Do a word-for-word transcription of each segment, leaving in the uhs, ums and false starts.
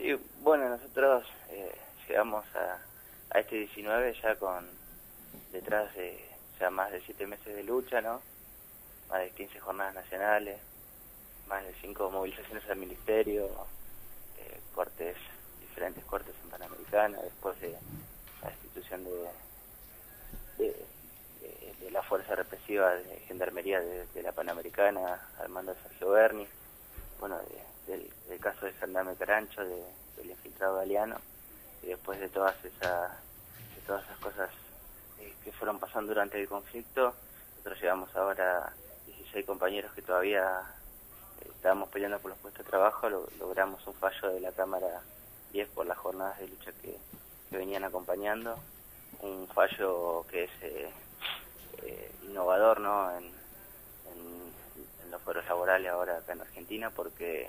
Sí, bueno, nosotros eh, llegamos a, a este diecinueve ya con detrás de ya más de siete meses de lucha, ¿no? Más de quince jornadas nacionales, más de cinco movilizaciones al ministerio, eh, cortes, diferentes cortes en Panamericana, después de la destitución de, de, de, de la fuerza represiva de Gendarmería de, de la Panamericana al mando de Sergio Berni, bueno, de, del, del caso de Sandame Carancho, de, del infiltrado Galeano, y después de todas esas, de todas esas cosas eh, que fueron pasando durante el conflicto, nosotros llevamos ahora dieciséis compañeros que todavía eh, estábamos peleando por los puestos de trabajo, lo, logramos un fallo de la Cámara diez por las jornadas de lucha que, que venían acompañando, un fallo que es eh, eh, innovador, ¿no?, en, en, en los foros laborales ahora acá en Argentina, porque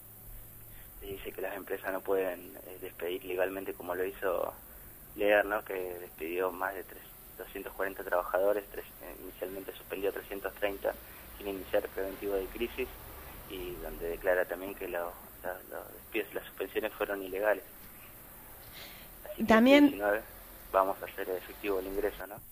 se dice que las empresas no pueden eh, despedir legalmente como lo hizo Lear, ¿no?, que despidió más de doscientos cuarenta trabajadores, tres, eh, inicialmente suspendió trescientos treinta sin iniciar preventivo de crisis, y donde declara también que lo, la, los despidos y las suspensiones fueron ilegales. Así que También este diecinueve vamos a hacer efectivo el ingreso, ¿no?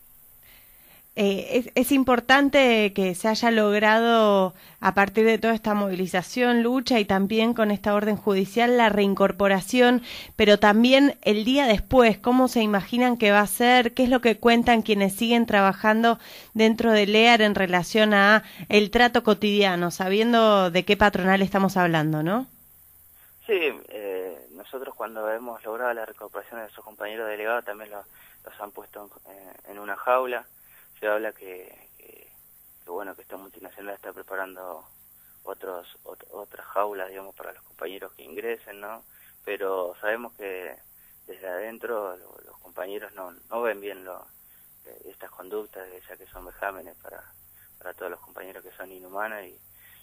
Eh, es, es importante que se haya logrado, a partir de toda esta movilización, lucha y también con esta orden judicial, la reincorporación, pero también el día después, ¿cómo se imaginan que va a ser? ¿Qué es lo que cuentan quienes siguen trabajando dentro de Lear en relación a el trato cotidiano, sabiendo de qué patronal estamos hablando, ¿no? Sí, eh, nosotros cuando hemos logrado la reincorporación de nuestros compañeros delegados también lo, los han puesto en, en una jaula. Se habla que, que, que bueno, que esta multinacional está preparando otros ot, otras jaulas, digamos, para los compañeros que ingresen, ¿no? Pero sabemos que desde adentro lo, los compañeros no, no ven bien lo, eh, estas conductas, ya que son vejámenes para, para todos los compañeros que son inhumanos, y,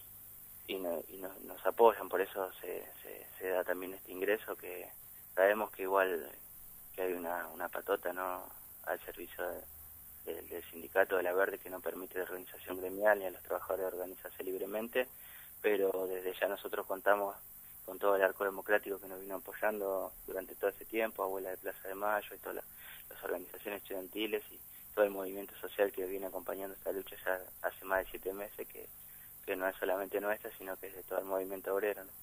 y, no, y no, nos apoyan, por eso se, se, se da también este ingreso, que sabemos que igual que hay una, una patota, ¿no?, al servicio de Del, del sindicato de la Verde, que no permite la organización gremial ni a los trabajadores organizarse libremente, pero desde ya nosotros contamos con todo el arco democrático que nos vino apoyando durante todo ese tiempo, Abuela de Plaza de Mayo y todas las, las organizaciones estudiantiles y todo el movimiento social que viene acompañando esta lucha ya hace más de siete meses, que, que no es solamente nuestra, sino que es de todo el movimiento obrero, ¿no?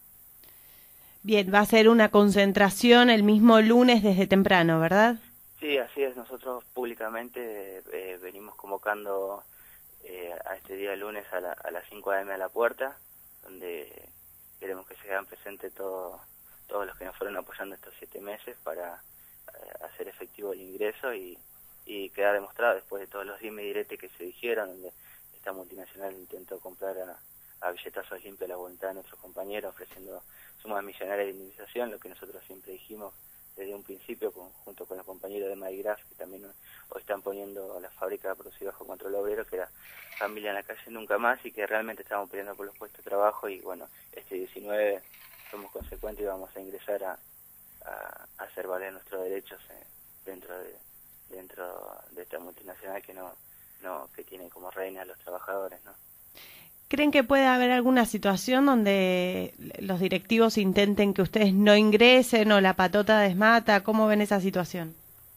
Bien, va a ser una concentración el mismo lunes desde temprano, ¿verdad? Sí, así es. Nosotros públicamente eh, venimos convocando eh, a este día lunes a, la, a las cinco a eme a la puerta, donde queremos que se hagan presentes todo, todos los que nos fueron apoyando estos siete meses para eh, hacer efectivo el ingreso y, y quedar demostrado, después de todos los dimes y diretes que se dijeron, donde esta multinacional intentó comprar a, a billetazos limpios la voluntad de nuestros compañeros, ofreciendo sumas millonarias de indemnización, lo que nosotros siempre dijimos desde un principio, con, junto con los compañeros de Maigraf, que también hoy están poniendo la fábrica a producir bajo control obrero, que era Familia en la Calle Nunca Más, y que realmente estamos peleando por los puestos de trabajo. Y bueno, este diecinueve somos consecuentes y vamos a ingresar a, a, a hacer valer nuestros derechos eh, dentro de dentro de esta multinacional que no no que tiene como reina a los trabajadores, ¿no? ¿Creen que puede haber alguna situación donde los directivos intenten que ustedes no ingresen o la patota desmata? ¿Cómo ven esa situación?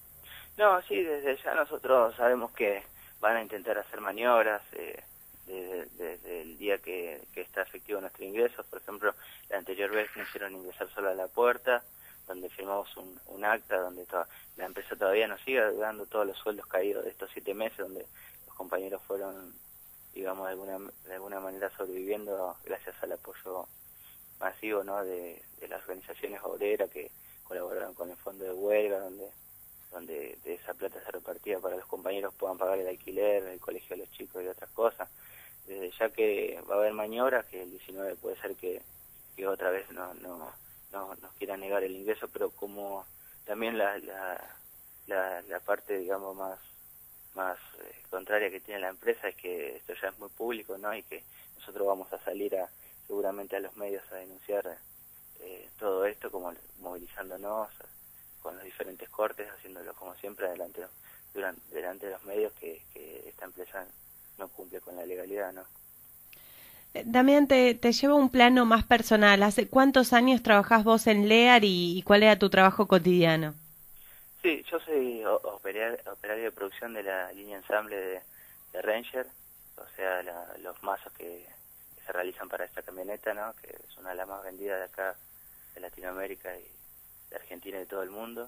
No, sí, desde ya nosotros sabemos que van a intentar hacer maniobras eh, desde, desde el día que, que está efectivo nuestro ingreso. Por ejemplo, la anterior vez nos hicieron ingresar solo a la puerta, donde firmamos un, un acta donde to la empresa todavía nos sigue dando todos los sueldos caídos de estos siete meses, donde los compañeros fueron, digamos, de alguna, de alguna manera sobreviviendo gracias al apoyo masivo, ¿no?, de, de las organizaciones obreras que colaboraron con el fondo de huelga, donde donde de esa plata se repartía para que los compañeros puedan pagar el alquiler, el colegio de los chicos y otras cosas. Desde ya que va a haber maniobras, que el diecinueve puede ser que, que otra vez no, no, no nos quieran negar el ingreso, pero como también la, la, la, la parte, digamos, más más eh, contraria que tiene la empresa es que esto ya es muy público, ¿no?, y que nosotros vamos a salir a seguramente a los medios a denunciar eh, todo esto, como movilizándonos con los diferentes cortes, haciéndolo como siempre adelante, durante, delante de los medios, que, que esta empresa no cumple con la legalidad, ¿no? Damián, te, te llevo a un plano más personal. ¿Hace cuántos años trabajás vos en Lear y, y cuál era tu trabajo cotidiano? Sí, yo soy operario, operario de producción de la línea ensamble de, de Ranger, o sea, la, los mazos que, que se realizan para esta camioneta, ¿no? Que es una de las más vendidas de acá, de Latinoamérica y de Argentina y de todo el mundo.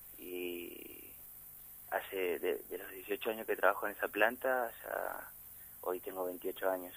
Y hace de, de los dieciocho años que trabajo en esa planta, ya hoy tengo veintiocho años.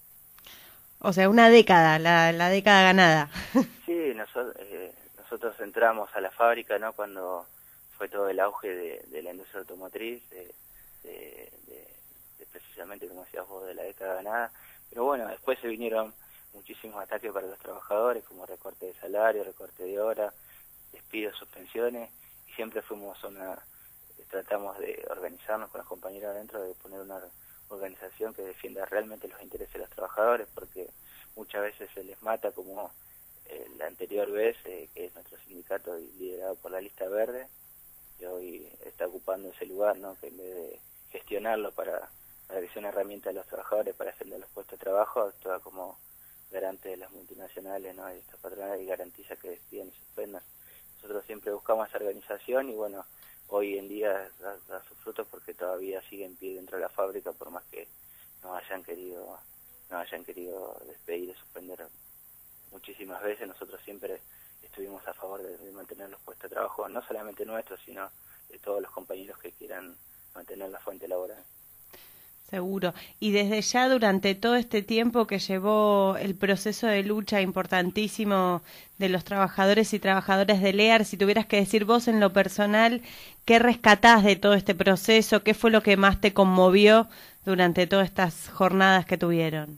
O sea, una década, la, la década ganada. Sí, nosotros, eh, nosotros entramos a la fábrica, ¿no? Cuando fue todo el auge de, de la industria automotriz, de, de, de, de precisamente, como decías vos, de la década ganada. Pero bueno, después se vinieron muchísimos ataques para los trabajadores, como recorte de salario, recorte de hora, despidos, suspensiones, y siempre fuimos una, tratamos de organizarnos con los compañeros adentro, de poner una organización que defienda realmente los intereses de los trabajadores, porque muchas veces se les mata, como eh, la anterior vez, eh, que es nuestro sindicato liderado por la Lista Verde, que hoy está ocupando ese lugar, ¿no? Que en vez de gestionarlo para, para que sea una herramienta de los trabajadores para defender los puestos de trabajo, actúa como garante de las multinacionales, ¿no? Y estas patronales, y garantiza que despidan y suspendan. Nosotros siempre buscamos esa organización y bueno, hoy en día da, da sus frutos porque todavía sigue en pie dentro de la fábrica, por más que nos hayan querido, nos hayan querido despedir y suspender muchísimas veces. Nosotros siempre estuvimos a favor de, de mantener los puestos de trabajo, no solamente nuestros, sino de todos los compañeros que quieran mantener la fuente laboral. Seguro. Y desde ya, durante todo este tiempo que llevó el proceso de lucha importantísimo de los trabajadores y trabajadoras de Lear, si tuvieras que decir vos en lo personal, ¿qué rescatás de todo este proceso? ¿Qué fue lo que más te conmovió durante todas estas jornadas que tuvieron?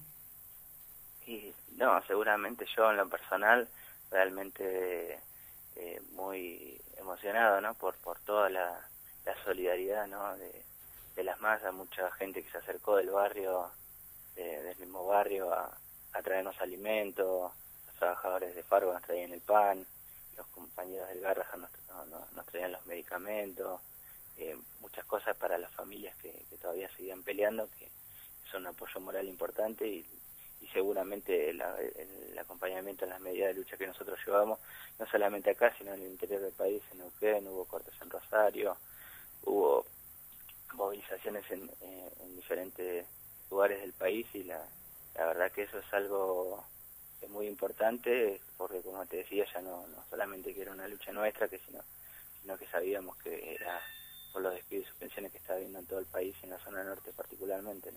Y, no, seguramente yo en lo personal, realmente eh, muy emocionado, ¿no? Por, por toda la, la solidaridad, ¿no? De, de las masas, mucha gente que se acercó del barrio, de, del mismo barrio, a, a traernos alimentos, los trabajadores de Fargo nos traían el pan, los compañeros del Garrahan nos, no, nos traían los medicamentos, eh, muchas cosas para las familias que, que todavía seguían peleando, que son un apoyo moral importante y, y seguramente el, el acompañamiento en las medidas de lucha que nosotros llevamos, no solamente acá, sino en el interior del país, en Neuquén, hubo cortes en Rosario, hubo movilizaciones en, eh, en diferentes lugares del país y la, la verdad que eso es algo es muy importante porque, como te decía, ya no, no solamente que era una lucha nuestra, que sino, sino que sabíamos que era por los despidos y suspensiones que está habiendo en todo el país y en la zona norte particularmente, ¿no?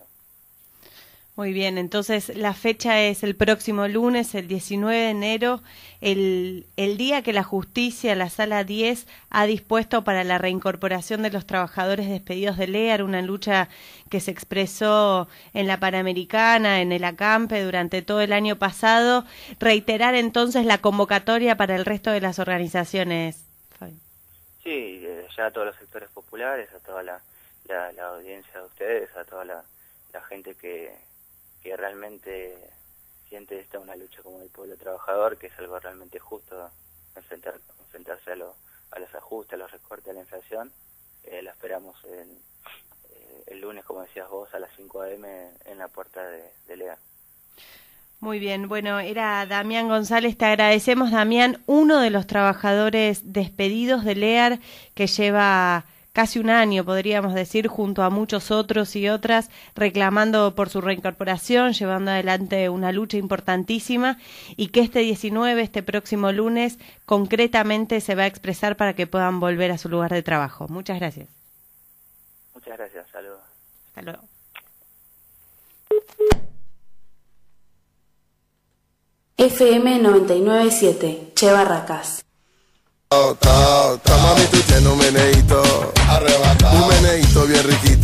Muy bien, entonces la fecha es el próximo lunes, el diecinueve de enero, el, el día que la justicia, la Sala diez, ha dispuesto para la reincorporación de los trabajadores despedidos de Lear, una lucha que se expresó en la Panamericana, en el Acampe durante todo el año pasado. Reiterar entonces la convocatoria para el resto de las organizaciones. Fabi. Sí, ya a todos los sectores populares, a toda la, la, la audiencia de ustedes, a toda la, la gente que... que realmente siente esta una lucha como el pueblo trabajador, que es algo realmente justo, enfrentar, enfrentarse a, lo, a los ajustes, a los recortes, a la inflación. Eh, la esperamos en, eh, el lunes, como decías vos, a las cinco a eme en la puerta de, de Lear. Muy bien, bueno, era Damián González, te agradecemos, Damián, uno de los trabajadores despedidos de Lear, que lleva casi un año, podríamos decir, junto a muchos otros y otras, reclamando por su reincorporación, llevando adelante una lucha importantísima, y que este diecinueve, este próximo lunes, concretamente se va a expresar para que puedan volver a su lugar de trabajo. Muchas gracias. Muchas gracias, saludos. Hasta luego. F M noventa y nueve punto siete, Che Barracas. Ta, ta, ta, mami, tú tienes un meneíto, arrebatado, un meneíto bien riquito.